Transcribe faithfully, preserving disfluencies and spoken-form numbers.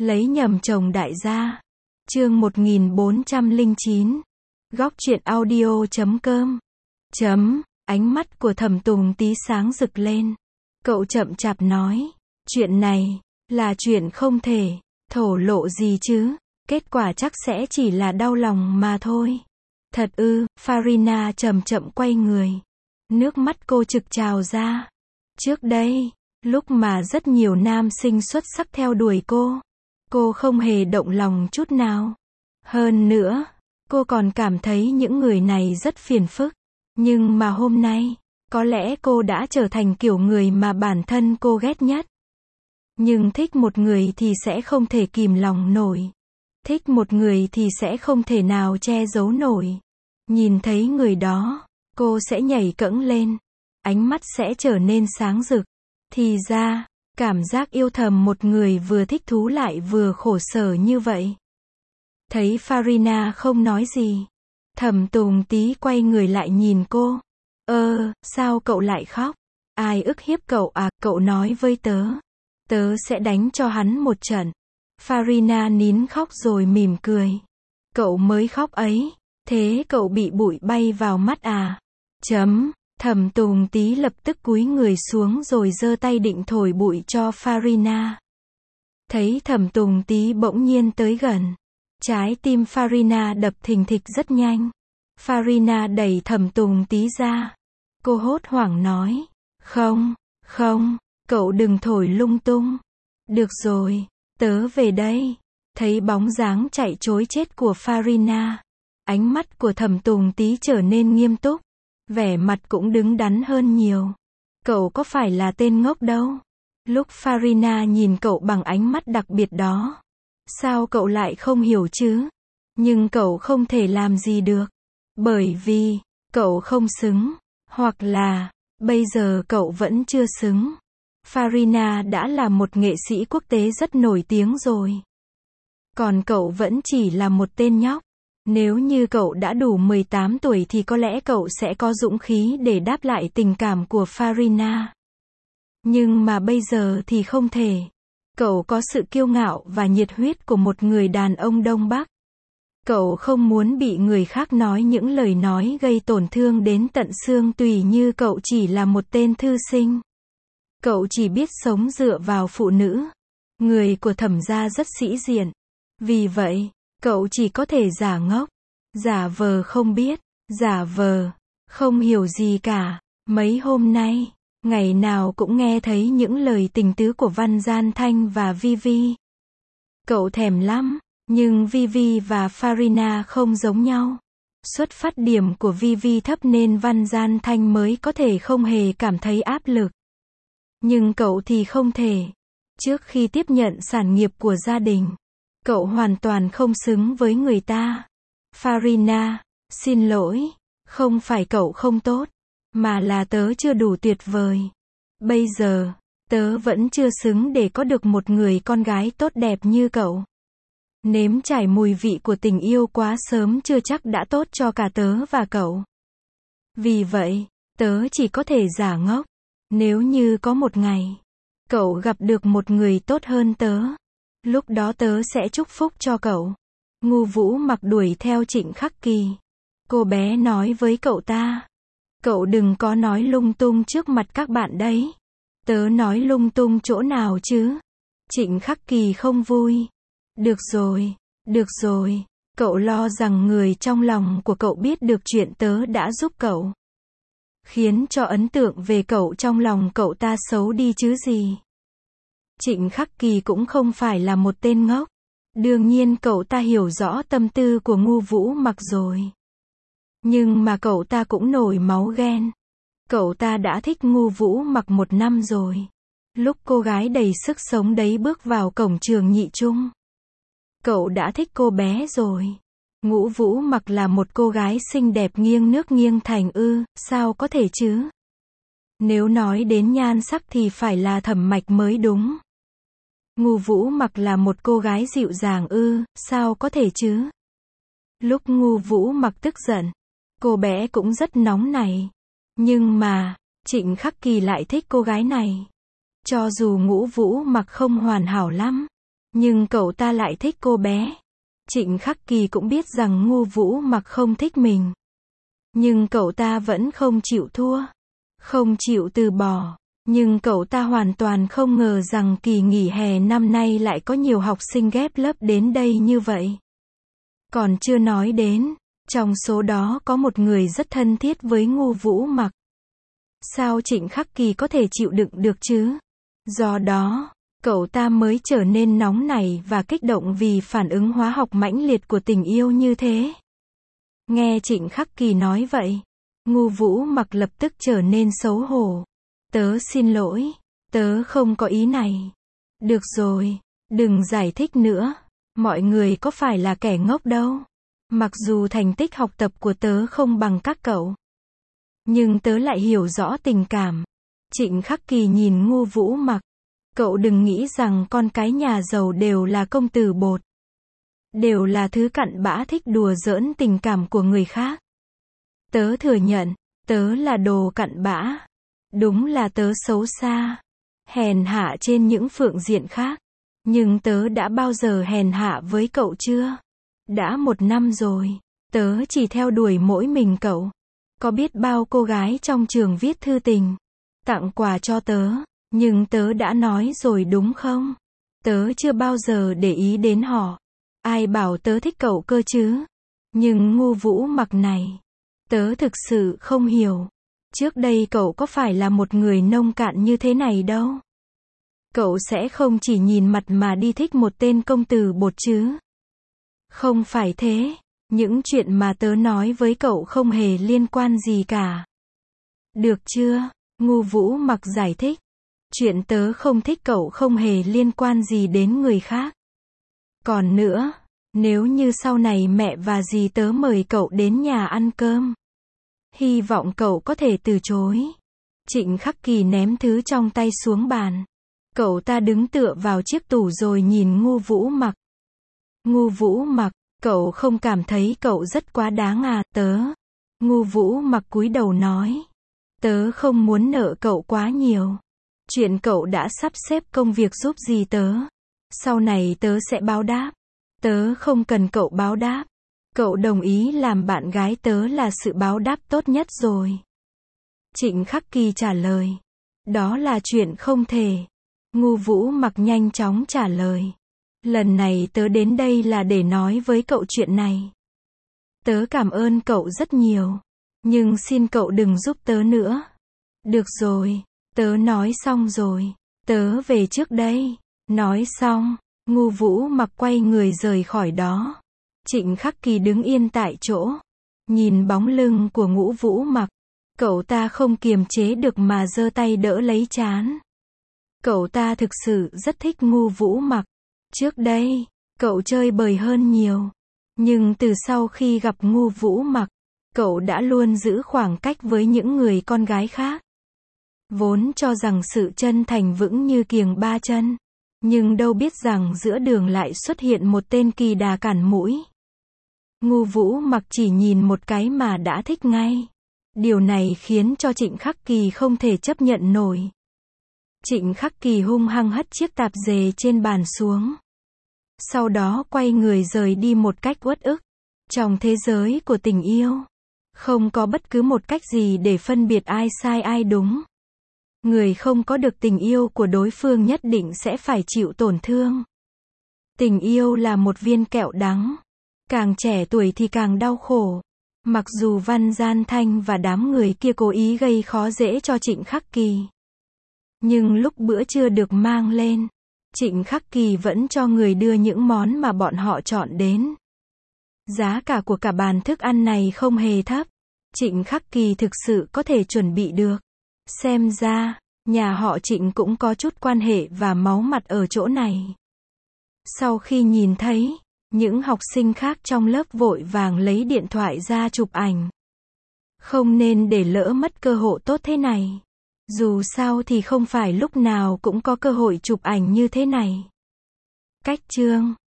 Lấy nhầm chồng đại gia. Chương một nghìn bốn trăm lẻ chín. Góc truyện audio chấm com. Chấm, ánh mắt của Thẩm Tùng tí sáng rực lên. Cậu chậm chạp nói, chuyện này, là chuyện không thể, thổ lộ gì chứ, kết quả chắc sẽ chỉ là đau lòng mà thôi. Thật ư, Farina chậm chậm quay người. Nước mắt cô trực trào ra. Trước đây, lúc mà rất nhiều nam sinh xuất sắc theo đuổi cô, cô không hề động lòng chút nào. Hơn nữa, cô còn cảm thấy những người này rất phiền phức. Nhưng mà hôm nay, có lẽ cô đã trở thành kiểu người mà bản thân cô ghét nhất. Nhưng thích một người thì sẽ không thể kìm lòng nổi. Thích một người thì sẽ không thể nào che giấu nổi. Nhìn thấy người đó, cô sẽ nhảy cẫng lên. Ánh mắt sẽ trở nên sáng rực. Thì ra, cảm giác yêu thầm một người vừa thích thú lại vừa khổ sở như vậy. Thấy Farina không nói gì, Thẩm Tùng tí quay người lại nhìn cô. Ơ, sao cậu lại khóc? Ai ức hiếp cậu à? Cậu nói với tớ. Tớ sẽ đánh cho hắn một trận. Farina nín khóc rồi mỉm cười. Cậu mới khóc ấy. Thế cậu bị bụi bay vào mắt à? Chấm. Thẩm Tùng tí lập tức cúi người xuống rồi giơ tay định thổi bụi cho Farina. Thấy Thẩm Tùng tí bỗng nhiên tới gần. Trái tim Farina đập thình thịch rất nhanh. Farina đẩy Thẩm Tùng tí ra. Cô hốt hoảng nói. Không, không, cậu đừng thổi lung tung. Được rồi, tớ về đây. Thấy bóng dáng chạy trối chết của Farina. Ánh mắt của Thẩm Tùng tí trở nên nghiêm túc. Vẻ mặt cũng đứng đắn hơn nhiều. Cậu có phải là tên ngốc đâu. Lúc Farina nhìn cậu bằng ánh mắt đặc biệt đó. Sao cậu lại không hiểu chứ? Nhưng cậu không thể làm gì được. Bởi vì, cậu không xứng. Hoặc là, bây giờ cậu vẫn chưa xứng. Farina đã là một nghệ sĩ quốc tế rất nổi tiếng rồi. Còn cậu vẫn chỉ là một tên nhóc. Nếu như cậu đã đủ mười tám tuổi thì có lẽ cậu sẽ có dũng khí để đáp lại tình cảm của Farina. Nhưng mà bây giờ thì không thể. Cậu có sự kiêu ngạo và nhiệt huyết của một người đàn ông Đông Bắc. Cậu không muốn bị người khác nói những lời nói gây tổn thương đến tận xương tủy như cậu chỉ là một tên thư sinh. Cậu chỉ biết sống dựa vào phụ nữ. Người của Thẩm gia rất sĩ diện. Vì vậy, cậu chỉ có thể giả ngốc, giả vờ không biết, giả vờ, không hiểu gì cả. Mấy hôm nay, ngày nào cũng nghe thấy những lời tình tứ của Văn Gian Thanh và Vivi. Cậu thèm lắm, nhưng Vivi và Farina không giống nhau. Xuất phát điểm của Vivi thấp nên Văn Gian Thanh mới có thể không hề cảm thấy áp lực. Nhưng cậu thì không thể. Trước khi tiếp nhận sản nghiệp của gia đình, cậu hoàn toàn không xứng với người ta. Farina, xin lỗi, không phải cậu không tốt, mà là tớ chưa đủ tuyệt vời. Bây giờ, tớ vẫn chưa xứng để có được một người con gái tốt đẹp như cậu. Nếm trải mùi vị của tình yêu quá sớm chưa chắc đã tốt cho cả tớ và cậu. Vì vậy, tớ chỉ có thể giả ngốc. Nếu như có một ngày, cậu gặp được một người tốt hơn tớ, lúc đó tớ sẽ chúc phúc cho cậu. Ngu Vũ Mặc đuổi theo Trịnh Khắc Kỳ. Cô bé nói với cậu ta. Cậu đừng có nói lung tung trước mặt các bạn đấy. Tớ nói lung tung chỗ nào chứ? Trịnh Khắc Kỳ không vui. Được rồi, được rồi. Cậu lo rằng người trong lòng của cậu biết được chuyện tớ đã giúp cậu. Khiến cho ấn tượng về cậu trong lòng cậu ta xấu đi chứ gì. Trịnh Khắc Kỳ cũng không phải là một tên ngốc. Đương nhiên cậu ta hiểu rõ tâm tư của Ngu Vũ Mặc rồi. Nhưng mà cậu ta cũng nổi máu ghen. Cậu ta đã thích Ngu Vũ Mặc một năm rồi. Lúc cô gái đầy sức sống đấy bước vào cổng trường nhị trung. Cậu đã thích cô bé rồi. Ngu Vũ Mặc là một cô gái xinh đẹp nghiêng nước nghiêng thành ư, sao có thể chứ? Nếu nói đến nhan sắc thì phải là Thẩm Mạch mới đúng. Ngu Vũ Mặc là một cô gái dịu dàng ư, sao có thể chứ? Lúc Ngu Vũ Mặc tức giận, cô bé cũng rất nóng này. Nhưng mà, Trịnh Khắc Kỳ lại thích cô gái này. Cho dù Ngu Vũ Mặc không hoàn hảo lắm, Nhưng cậu ta lại thích cô bé. Trịnh Khắc Kỳ cũng biết rằng Ngu Vũ Mặc không thích mình. Nhưng cậu ta vẫn không chịu thua. Không chịu từ bỏ. Nhưng cậu ta hoàn toàn không ngờ rằng kỳ nghỉ hè năm nay lại có nhiều học sinh ghép lớp đến đây như vậy. Còn chưa nói đến, trong số đó có một người rất thân thiết với Ngu Vũ Mặc. Sao Trịnh Khắc Kỳ có thể chịu đựng được chứ? Do đó, cậu ta mới trở nên nóng nảy và kích động vì phản ứng hóa học mãnh liệt của tình yêu như thế. Nghe Trịnh Khắc Kỳ nói vậy, Ngu Vũ Mặc lập tức trở nên xấu hổ. Tớ xin lỗi, tớ không có ý này. Được rồi, đừng giải thích nữa. Mọi người có phải là kẻ ngốc đâu. Mặc dù thành tích học tập của tớ không bằng các cậu, nhưng tớ lại hiểu rõ tình cảm. Trịnh Khắc Kỳ nhìn Ngu Vũ Mặc. Cậu đừng nghĩ rằng con cái nhà giàu đều là công tử bột. Đều là thứ cặn bã thích đùa giỡn tình cảm của người khác. Tớ thừa nhận, tớ là đồ cặn bã. Đúng là tớ xấu xa. Hèn hạ trên những phương diện khác. Nhưng tớ đã bao giờ hèn hạ với cậu chưa? Đã một năm rồi. Tớ chỉ theo đuổi mỗi mình cậu. Có biết bao cô gái trong trường viết thư tình, tặng quà cho tớ. Nhưng tớ đã nói rồi đúng không? Tớ chưa bao giờ để ý đến họ. Ai bảo tớ thích cậu cơ chứ? Nhưng Ngu Vũ Mặc này, tớ thực sự không hiểu. Trước đây cậu có phải là một người nông cạn như thế này đâu. Cậu sẽ không chỉ nhìn mặt mà đi thích một tên công tử bột chứ? Không phải thế. Những chuyện mà tớ nói với cậu không hề liên quan gì cả. Được chưa? Ngu Vũ Mặc giải thích. Chuyện tớ không thích cậu không hề liên quan gì đến người khác. Còn nữa, nếu như sau này mẹ và dì tớ mời cậu đến nhà ăn cơm, hy vọng cậu có thể từ chối. Trịnh Khắc Kỳ ném thứ trong tay xuống bàn. Cậu ta đứng tựa vào chiếc tủ rồi nhìn Ngu Vũ Mặc. Ngu Vũ Mặc, cậu không cảm thấy cậu rất quá đáng à? Tớ. Ngu Vũ Mặc cúi đầu nói. Tớ không muốn nợ cậu quá nhiều. Chuyện cậu đã sắp xếp công việc giúp dì tớ. Sau này tớ sẽ báo đáp. Tớ không cần cậu báo đáp. Cậu đồng ý làm bạn gái tớ là sự báo đáp tốt nhất rồi. Trịnh Khắc Kỳ trả lời. Đó là chuyện không thể. Ngu Vũ Mặc nhanh chóng trả lời. Lần này tớ đến đây là để nói với cậu chuyện này. Tớ cảm ơn cậu rất nhiều. Nhưng xin cậu đừng giúp tớ nữa. Được rồi, tớ nói xong rồi. Tớ về trước đây. Nói xong, Ngu Vũ Mặc quay người rời khỏi đó. Trịnh Khắc Kỳ đứng yên tại chỗ. Nhìn bóng lưng của Ngu Vũ Mặc. Cậu ta không kiềm chế được mà giơ tay đỡ lấy trán. Cậu ta thực sự rất thích Ngu Vũ Mặc. Trước đây, cậu chơi bời hơn nhiều. Nhưng từ sau khi gặp Ngu Vũ Mặc, cậu đã luôn giữ khoảng cách với những người con gái khác. Vốn cho rằng sự chân thành vững như kiềng ba chân. Nhưng đâu biết rằng giữa đường lại xuất hiện một tên kỳ đà cản mũi. Ngu Vũ Mặc chỉ nhìn một cái mà đã thích ngay. Điều này khiến cho Trịnh Khắc Kỳ không thể chấp nhận nổi. Trịnh Khắc Kỳ hung hăng hất chiếc tạp dề trên bàn xuống. Sau đó quay người rời đi một cách uất ức. Trong thế giới của tình yêu, không có bất cứ một cách gì để phân biệt ai sai ai đúng. Người không có được tình yêu của đối phương nhất định sẽ phải chịu tổn thương. Tình yêu là một viên kẹo đắng. Càng trẻ tuổi thì càng đau khổ. Mặc dù Văn Gian Thanh và đám người kia cố ý gây khó dễ cho Trịnh Khắc Kỳ. Nhưng lúc bữa trưa được mang lên, Trịnh Khắc Kỳ vẫn cho người đưa những món mà bọn họ chọn đến. Giá cả của cả bàn thức ăn này không hề thấp. Trịnh Khắc Kỳ thực sự có thể chuẩn bị được. Xem ra, nhà họ Trịnh cũng có chút quan hệ và máu mặt ở chỗ này. Sau khi nhìn thấy, những học sinh khác trong lớp vội vàng lấy điện thoại ra chụp ảnh. Không nên để lỡ mất cơ hội tốt thế này. Dù sao thì không phải lúc nào cũng có cơ hội chụp ảnh như thế này. Cách chương